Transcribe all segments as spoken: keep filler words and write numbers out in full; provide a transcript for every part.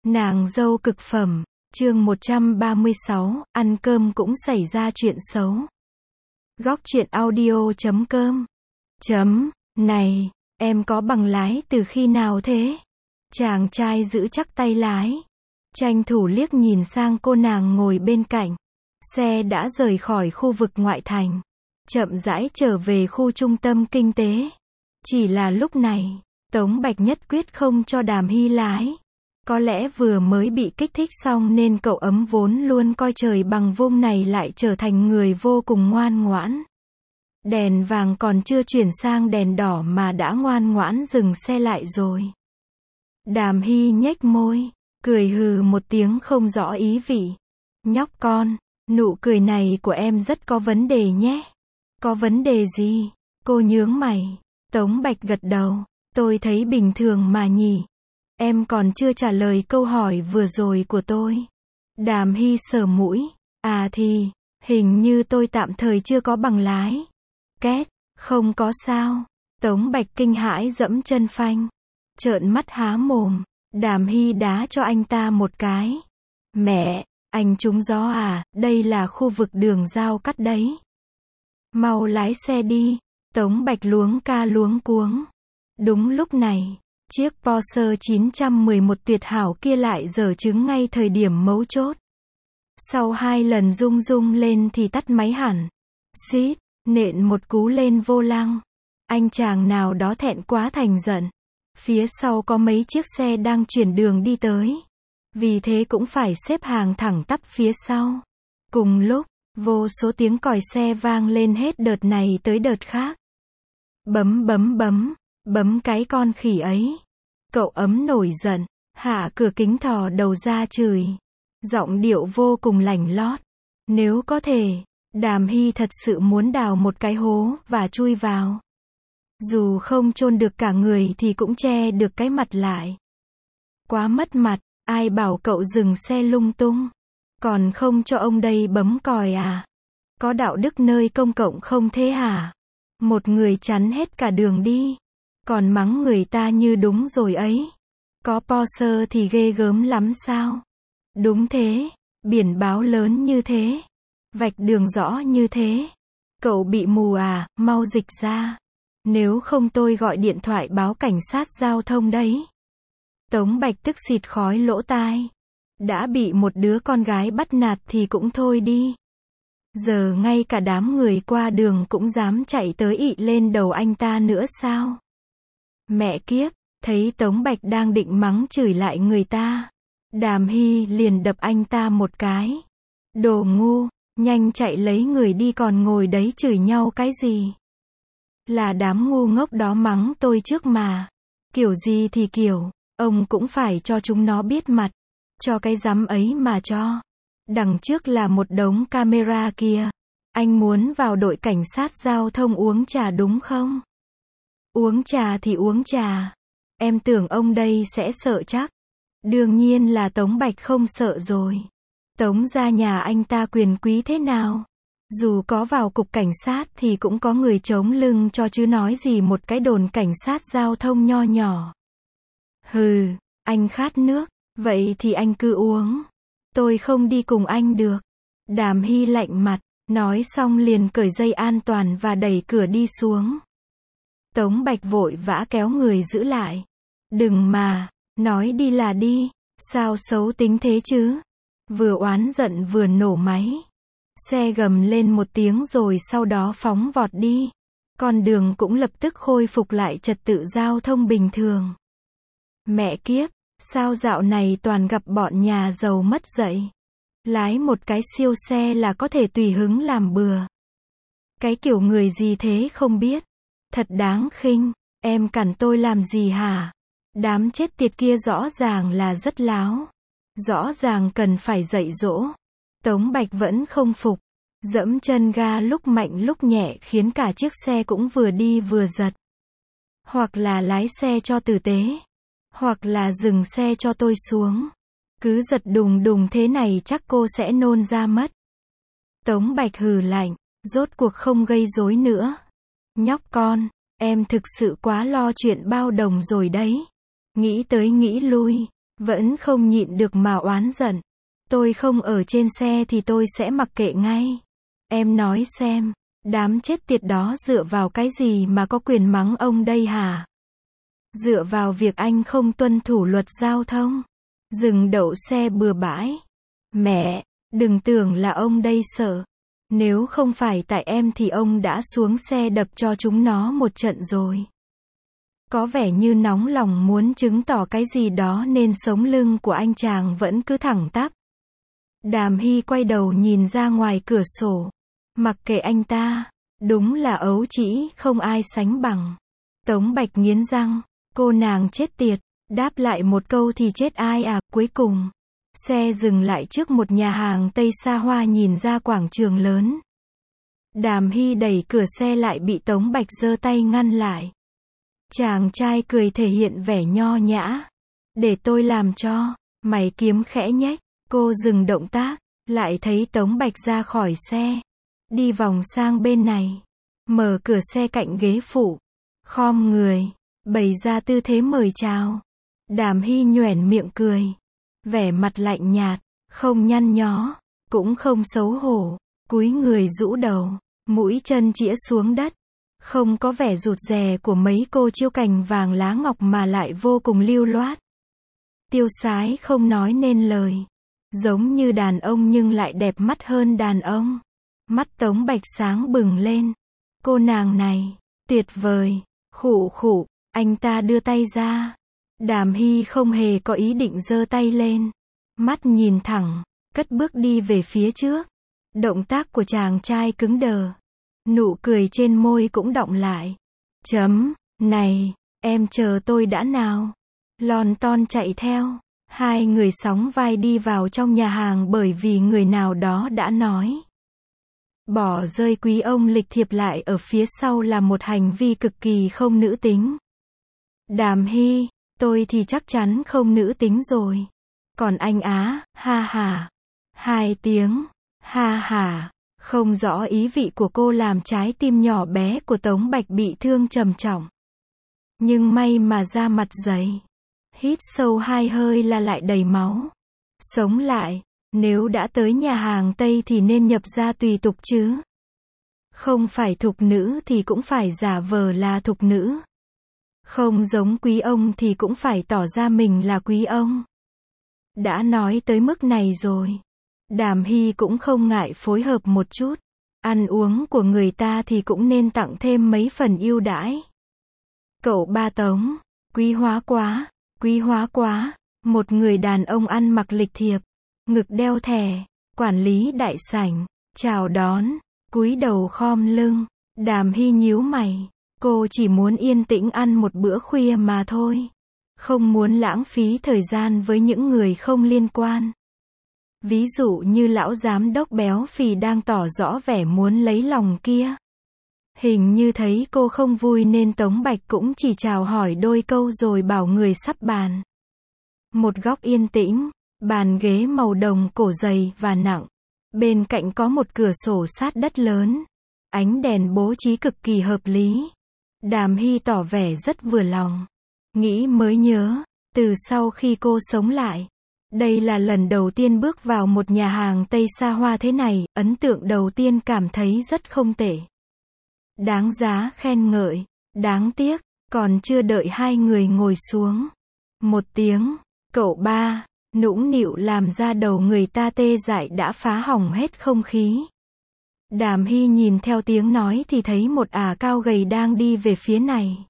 Nàng dâu cực phẩm, chương một trăm ba mươi sáu, ăn cơm cũng xảy ra chuyện xấu. Góc truyện audio chấm com. Chấm, này, em có bằng lái từ khi nào thế? Chàng trai giữ chắc tay lái. Tranh thủ liếc nhìn sang cô nàng ngồi bên cạnh. Xe đã rời khỏi khu vực ngoại thành. Chậm rãi trở về khu trung tâm kinh tế. Chỉ là lúc này, Tống Bạch nhất quyết không cho Đàm Hy lái. Có lẽ vừa mới bị kích thích xong nên cậu ấm vốn luôn coi trời bằng vung này lại trở thành người vô cùng ngoan ngoãn. Đèn vàng còn chưa chuyển sang đèn đỏ mà đã ngoan ngoãn dừng xe lại rồi. Đàm Hy nhếch môi, cười hừ một tiếng không rõ ý vị. Nhóc con, nụ cười này của em rất có vấn đề nhé. Có vấn đề gì? Cô nhướng mày. Tống Bạch gật đầu. Tôi thấy bình thường mà nhỉ. Em còn chưa trả lời câu hỏi vừa rồi của tôi. Đàm Hy sờ mũi. À thì, hình như tôi tạm thời chưa có bằng lái. Két, không có sao. Tống Bạch kinh hãi dẫm chân phanh. Trợn mắt há mồm. Đàm Hy đá cho anh ta một cái. Mẹ, anh trúng gió à, đây là khu vực đường giao cắt đấy. Mau lái xe đi. Tống Bạch luống ca luống cuống. Đúng lúc này, chiếc Porsche chín một một tuyệt hảo kia lại dở chứng ngay thời điểm mấu chốt. Sau hai lần rung rung lên thì tắt máy hẳn. Xít, nện một cú lên vô lăng. Anh chàng nào đó thẹn quá thành giận. Phía sau có mấy chiếc xe đang chuyển đường đi tới. Vì thế cũng phải xếp hàng thẳng tắp phía sau. Cùng lúc, vô số tiếng còi xe vang lên hết đợt này tới đợt khác. Bấm bấm bấm, bấm cái con khỉ ấy. Cậu ấm nổi giận, hạ cửa kính thò đầu ra chửi. Giọng điệu vô cùng lảnh lót. Nếu có thể, Đàm Hy thật sự muốn đào một cái hố và chui vào. Dù không chôn được cả người thì cũng che được cái mặt lại. Quá mất mặt, ai bảo cậu dừng xe lung tung. Còn không cho ông đây bấm còi à? Có đạo đức nơi công cộng không thế hả? Một người chắn hết cả đường đi. Còn mắng người ta như đúng rồi ấy. Có Porsche thì ghê gớm lắm sao? Đúng thế, biển báo lớn như thế. Vạch đường rõ như thế. Cậu bị mù à, mau dịch ra. Nếu không tôi gọi điện thoại báo cảnh sát giao thông đấy. Tống Bạch tức xịt khói lỗ tai. Đã bị một đứa con gái bắt nạt thì cũng thôi đi. Giờ ngay cả đám người qua đường cũng dám chạy tới ị lên đầu anh ta nữa sao? Mẹ kiếp, thấy Tống Bạch đang định mắng chửi lại người ta. Đàm Hy liền đập anh ta một cái. Đồ ngu, nhanh chạy lấy người đi còn ngồi đấy chửi nhau cái gì? Là đám ngu ngốc đó mắng tôi trước mà. Kiểu gì thì kiểu, ông cũng phải cho chúng nó biết mặt. Cho cái dám ấy mà cho. Đằng trước là một đống camera kia. Anh muốn vào đội cảnh sát giao thông uống trà đúng không? Uống trà thì uống trà. Em tưởng ông đây sẽ sợ chắc. Đương nhiên là Tống Bạch không sợ rồi. Tống gia nhà anh ta quyền quý thế nào? Dù có vào cục cảnh sát thì cũng có người chống lưng cho chứ nói gì một cái đồn cảnh sát giao thông nho nhỏ. Hừ, anh khát nước, vậy thì anh cứ uống. Tôi không đi cùng anh được. Đàm Hy lạnh mặt, nói xong liền cởi dây an toàn và đẩy cửa đi xuống. Tống Bạch vội vã kéo người giữ lại. Đừng mà, nói đi là đi, sao xấu tính thế chứ? Vừa oán giận vừa nổ máy. Xe gầm lên một tiếng rồi sau đó phóng vọt đi. Con đường cũng lập tức khôi phục lại trật tự giao thông bình thường. Mẹ kiếp, sao dạo này toàn gặp bọn nhà giàu mất dạy. Lái một cái siêu xe là có thể tùy hứng làm bừa. Cái kiểu người gì thế không biết. Thật đáng khinh, em cản tôi làm gì hả? Đám chết tiệt kia rõ ràng là rất láo. Rõ ràng cần phải dạy dỗ. Tống Bạch vẫn không phục. Dẫm chân ga lúc mạnh lúc nhẹ khiến cả chiếc xe cũng vừa đi vừa giật. Hoặc là lái xe cho tử tế. Hoặc là dừng xe cho tôi xuống. Cứ giật đùng đùng thế này chắc cô sẽ nôn ra mất. Tống Bạch hừ lạnh. Rốt cuộc không gây rối nữa. Nhóc con, em thực sự quá lo chuyện bao đồng rồi đấy. Nghĩ tới nghĩ lui. Vẫn không nhịn được mà oán giận. Tôi không ở trên xe thì tôi sẽ mặc kệ ngay. Em nói xem, đám chết tiệt đó dựa vào cái gì mà có quyền mắng ông đây hả? Dựa vào việc anh không tuân thủ luật giao thông, dừng đậu xe bừa bãi. Mẹ, đừng tưởng là ông đây sợ. Nếu không phải tại em thì ông đã xuống xe đập cho chúng nó một trận rồi. Có vẻ như nóng lòng muốn chứng tỏ cái gì đó nên sống lưng của anh chàng vẫn cứ thẳng tắp. Đàm Hy quay đầu nhìn ra ngoài cửa sổ. Mặc kệ anh ta, đúng là ấu trĩ không ai sánh bằng. Tống Bạch nghiến răng, cô nàng chết tiệt, đáp lại một câu thì chết ai à. Cuối cùng, xe dừng lại trước một nhà hàng Tây xa hoa nhìn ra quảng trường lớn. Đàm Hy đẩy cửa xe lại bị Tống Bạch giơ tay ngăn lại. Chàng trai cười thể hiện vẻ nho nhã. Để tôi làm cho. Mày kiếm khẽ nhếch. Cô dừng động tác, lại thấy Tống Bạch ra khỏi xe. Đi vòng sang bên này. Mở cửa xe cạnh ghế phụ. Khom người. Bày ra tư thế mời chào. Đàm Hy nhoẻn miệng cười. Vẻ mặt lạnh nhạt. Không nhăn nhó. Cũng không xấu hổ. Cúi người rũ đầu. Mũi chân chĩa xuống đất. Không có vẻ rụt rè của mấy cô chiêu cành vàng lá ngọc mà lại vô cùng lưu loát. Tiêu sái không nói nên lời. Giống như đàn ông nhưng lại đẹp mắt hơn đàn ông. Mắt Tống Bạch sáng bừng lên. Cô nàng này, tuyệt vời. Khụ khụ, anh ta đưa tay ra. Đàm Hy không hề có ý định giơ tay lên. Mắt nhìn thẳng, cất bước đi về phía trước. Động tác của chàng trai cứng đờ. Nụ cười trên môi cũng đọng lại. Chấm, này, em chờ tôi đã nào. Lon ton chạy theo. Hai người sóng vai đi vào trong nhà hàng bởi vì người nào đó đã nói. Bỏ rơi quý ông lịch thiệp lại ở phía sau là một hành vi cực kỳ không nữ tính. Đàm Hy, tôi thì chắc chắn không nữ tính rồi. Còn anh á, ha ha. Hai tiếng, ha ha. Không rõ ý vị của cô làm trái tim nhỏ bé của Tống Bạch bị thương trầm trọng. Nhưng may mà da mặt dày. Hít sâu hai hơi là lại đầy máu. Sống lại, nếu đã tới nhà hàng Tây thì nên nhập gia tùy tục chứ. Không phải thục nữ thì cũng phải giả vờ là thục nữ. Không giống quý ông thì cũng phải tỏ ra mình là quý ông. Đã nói tới mức này rồi. Đàm Hy cũng không ngại phối hợp một chút. Ăn uống của người ta thì cũng nên tặng thêm mấy phần ưu đãi. Cậu ba Tống, quý hóa quá, quý hóa quá. Một người đàn ông ăn mặc lịch thiệp, ngực đeo thẻ, quản lý đại sảnh, chào đón, cúi đầu khom lưng. Đàm Hy nhíu mày, cô chỉ muốn yên tĩnh ăn một bữa khuya mà thôi. Không muốn lãng phí thời gian với những người không liên quan. Ví dụ như lão giám đốc béo phì đang tỏ rõ vẻ muốn lấy lòng kia. Hình như thấy cô không vui nên Tống Bạch cũng chỉ chào hỏi đôi câu rồi bảo người sắp bàn. Một góc yên tĩnh, bàn ghế màu đồng cổ dày và nặng. Bên cạnh có một cửa sổ sát đất lớn. Ánh đèn bố trí cực kỳ hợp lý. Đàm Hy tỏ vẻ rất vừa lòng. Nghĩ mới nhớ, từ sau khi cô sống lại, đây là lần đầu tiên bước vào một nhà hàng Tây xa hoa thế này, ấn tượng đầu tiên cảm thấy rất không tệ. Đáng giá khen ngợi, đáng tiếc, còn chưa đợi hai người ngồi xuống. Một tiếng, cậu ba, nũng nịu làm ra đầu người ta tê dại đã phá hỏng hết không khí. Đàm Hy nhìn theo tiếng nói thì thấy một ả cao gầy đang đi về phía này.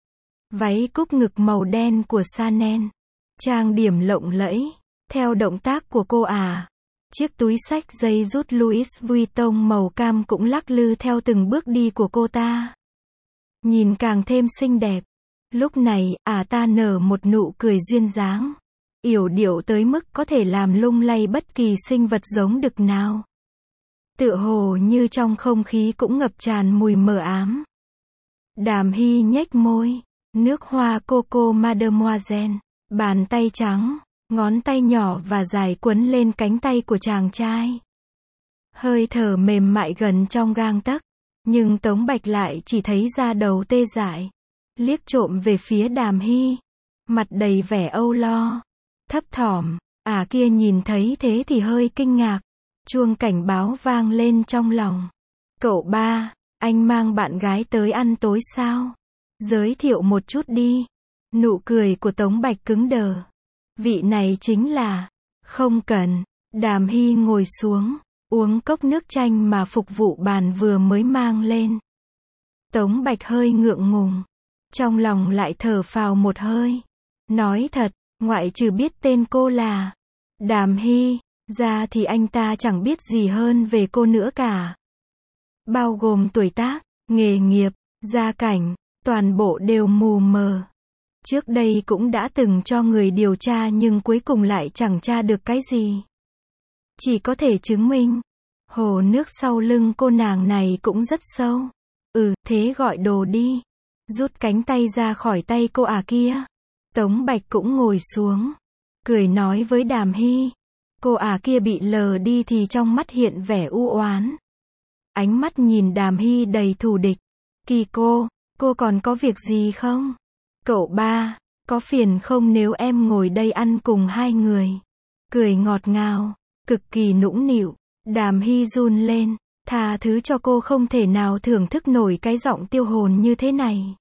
Váy cúc ngực màu đen của Chanel, trang điểm lộng lẫy. Theo động tác của cô à, chiếc túi xách dây rút Louis Vuitton màu cam cũng lắc lư theo từng bước đi của cô ta. Nhìn càng thêm xinh đẹp. Lúc này, à ta nở một nụ cười duyên dáng. Yểu điệu tới mức có thể làm lung lay bất kỳ sinh vật giống đực nào. Tựa hồ như trong không khí cũng ngập tràn mùi mờ ám. Đàm Hy nhếch môi. Nước hoa coco Mademoiselle. Bàn tay trắng. Ngón tay nhỏ và dài quấn lên cánh tay của chàng trai. Hơi thở mềm mại gần trong gang tấc. Nhưng Tống Bạch lại chỉ thấy da đầu tê dại. Liếc trộm về phía Đàm Hy. Mặt đầy vẻ âu lo. thấp thỏm. À kia nhìn thấy thế thì hơi kinh ngạc. Chuông cảnh báo vang lên trong lòng. Cậu ba, anh mang bạn gái tới ăn tối sao? Giới thiệu một chút đi. Nụ cười của Tống Bạch cứng đờ. Vị này chính là... Không cần. Đàm Hy ngồi xuống, uống cốc nước chanh mà phục vụ bàn vừa mới mang lên. Tống Bạch hơi ngượng ngùng. Trong lòng lại thở phào một hơi. Nói thật, ngoại trừ biết tên cô là Đàm Hy, ra thì anh ta chẳng biết gì hơn về cô nữa cả. Bao gồm tuổi tác, nghề nghiệp, gia cảnh, toàn bộ đều mù mờ. Trước đây cũng đã từng cho người điều tra nhưng cuối cùng lại chẳng tra được cái gì. Chỉ có thể chứng minh, hồ nước sau lưng cô nàng này cũng rất sâu. Ừ, thế gọi đồ đi. Rút cánh tay ra khỏi tay cô à kia. Tống Bạch cũng ngồi xuống, cười nói với Đàm Hy. Cô à kia bị lờ đi thì trong mắt hiện vẻ u oán. Ánh mắt nhìn Đàm Hy đầy thù địch. Kỳ cô, cô còn có việc gì không? Cậu ba, có phiền không nếu em ngồi đây ăn cùng hai người? Cười ngọt ngào, cực kỳ nũng nịu. Đàm Hy run lên, tha thứ cho cô không thể nào thưởng thức nổi cái giọng tiêu hồn như thế này.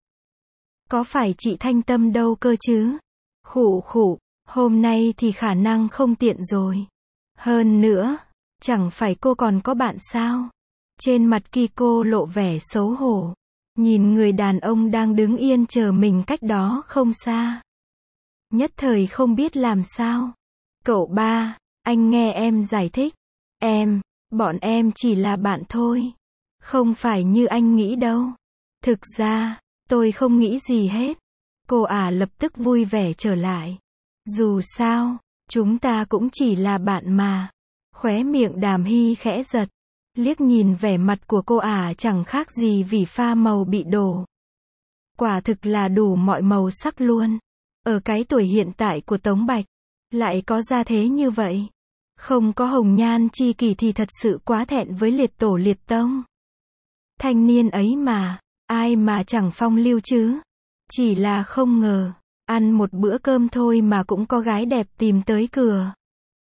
Có phải chị Thanh Tâm đâu cơ chứ? Khụ khụ, hôm nay thì khả năng không tiện rồi. Hơn nữa, chẳng phải cô còn có bạn sao? Trên mặt Kiko lộ vẻ xấu hổ. Nhìn người đàn ông đang đứng yên chờ mình cách đó không xa. Nhất thời không biết làm sao. Cậu ba, anh nghe em giải thích. Em, bọn em chỉ là bạn thôi. Không phải như anh nghĩ đâu. Thực ra, tôi không nghĩ gì hết. Cô ả lập tức vui vẻ trở lại. Dù sao, chúng ta cũng chỉ là bạn mà. Khóe miệng Đàm Hy khẽ giật. Liếc nhìn vẻ mặt của cô ả chẳng khác gì vì pha màu bị đổ. Quả thực là đủ mọi màu sắc luôn. Ở cái tuổi hiện tại của Tống Bạch, lại có ra thế như vậy. Không có hồng nhan chi kỷ thì thật sự quá thẹn với liệt tổ liệt tông. Thanh niên ấy mà, ai mà chẳng phong lưu chứ. Chỉ là không ngờ, ăn một bữa cơm thôi mà cũng có gái đẹp tìm tới cửa.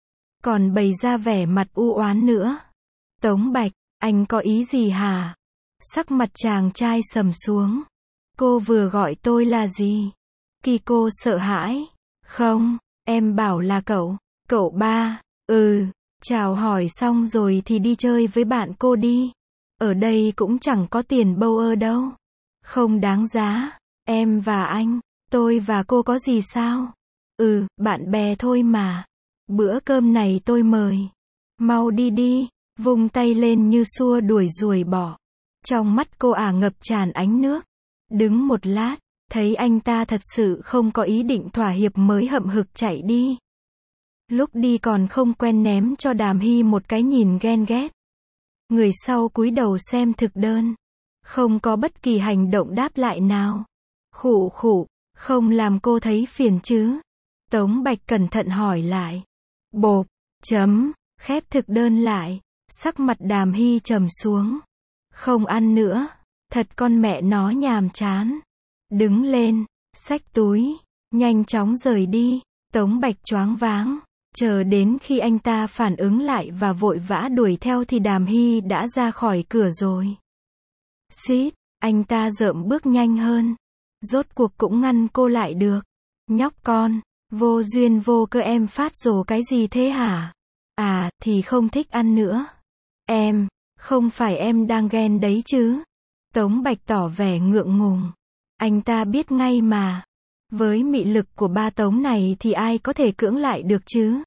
Còn bày ra vẻ mặt u oán nữa. Tống Bạch, anh có ý gì hả? Sắc mặt chàng trai sầm xuống. Cô vừa gọi tôi là gì? Kiko sợ hãi. Không, em bảo là cậu. Cậu ba, ừ, chào hỏi xong rồi thì đi chơi với bạn cô đi. Ở đây cũng chẳng có tiền bâu ơ đâu. Không đáng giá. Em và anh, tôi và cô có gì sao? Ừ, bạn bè thôi mà. Bữa cơm này tôi mời. Mau đi đi. Vung tay lên như xua đuổi ruồi bọ. Trong mắt cô ả ngập tràn ánh nước. Đứng một lát, thấy anh ta thật sự không có ý định thỏa hiệp mới hậm hực chạy đi. Lúc đi còn không quen ném cho Đàm Hy một cái nhìn ghen ghét. Người sau cúi đầu xem thực đơn. Không có bất kỳ hành động đáp lại nào. Khụ khụ, không làm cô thấy phiền chứ? Tống Bạch cẩn thận hỏi lại. Bộp, chấm, khép thực đơn lại. Sắc mặt Đàm Hy trầm xuống. Không ăn nữa. Thật con mẹ nó nhàm chán. Đứng lên, xách túi, nhanh chóng rời đi. Tống Bạch choáng váng. Chờ đến khi anh ta phản ứng lại và vội vã đuổi theo thì Đàm Hy đã ra khỏi cửa rồi. Xít, anh ta rợm bước nhanh hơn. Rốt cuộc cũng ngăn cô lại được. Nhóc con, vô duyên vô cơ em phát rồ cái gì thế hả? À, thì không thích ăn nữa. Em, không phải em đang ghen đấy chứ? Tống Bạch tỏ vẻ ngượng ngùng. Anh ta biết ngay mà. Với mị lực của ba Tống này thì ai có thể cưỡng lại được chứ?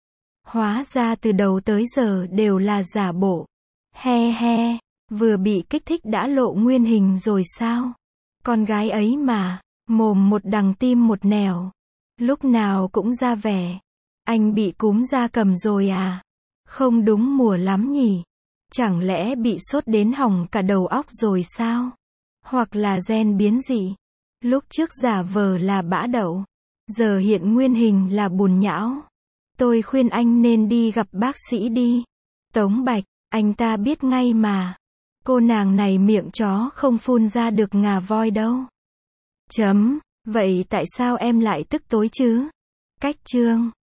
Hóa ra từ đầu tới giờ đều là giả bộ. He he, vừa bị kích thích đã lộ nguyên hình rồi sao? Con gái ấy mà, mồm một đằng tim một nẻo. Lúc nào cũng ra vẻ. Anh bị cúm gia cầm rồi à? Không đúng mùa lắm nhỉ? Chẳng lẽ bị sốt đến hỏng cả đầu óc rồi sao? Hoặc là gen biến dị? Lúc trước giả vờ là bã đậu, giờ hiện nguyên hình là bùn nhão. Tôi khuyên anh nên đi gặp bác sĩ đi. Tống Bạch, anh ta biết ngay mà. Cô nàng này miệng chó không phun ra được ngà voi đâu. Chấm, vậy tại sao em lại tức tối chứ? Cách chương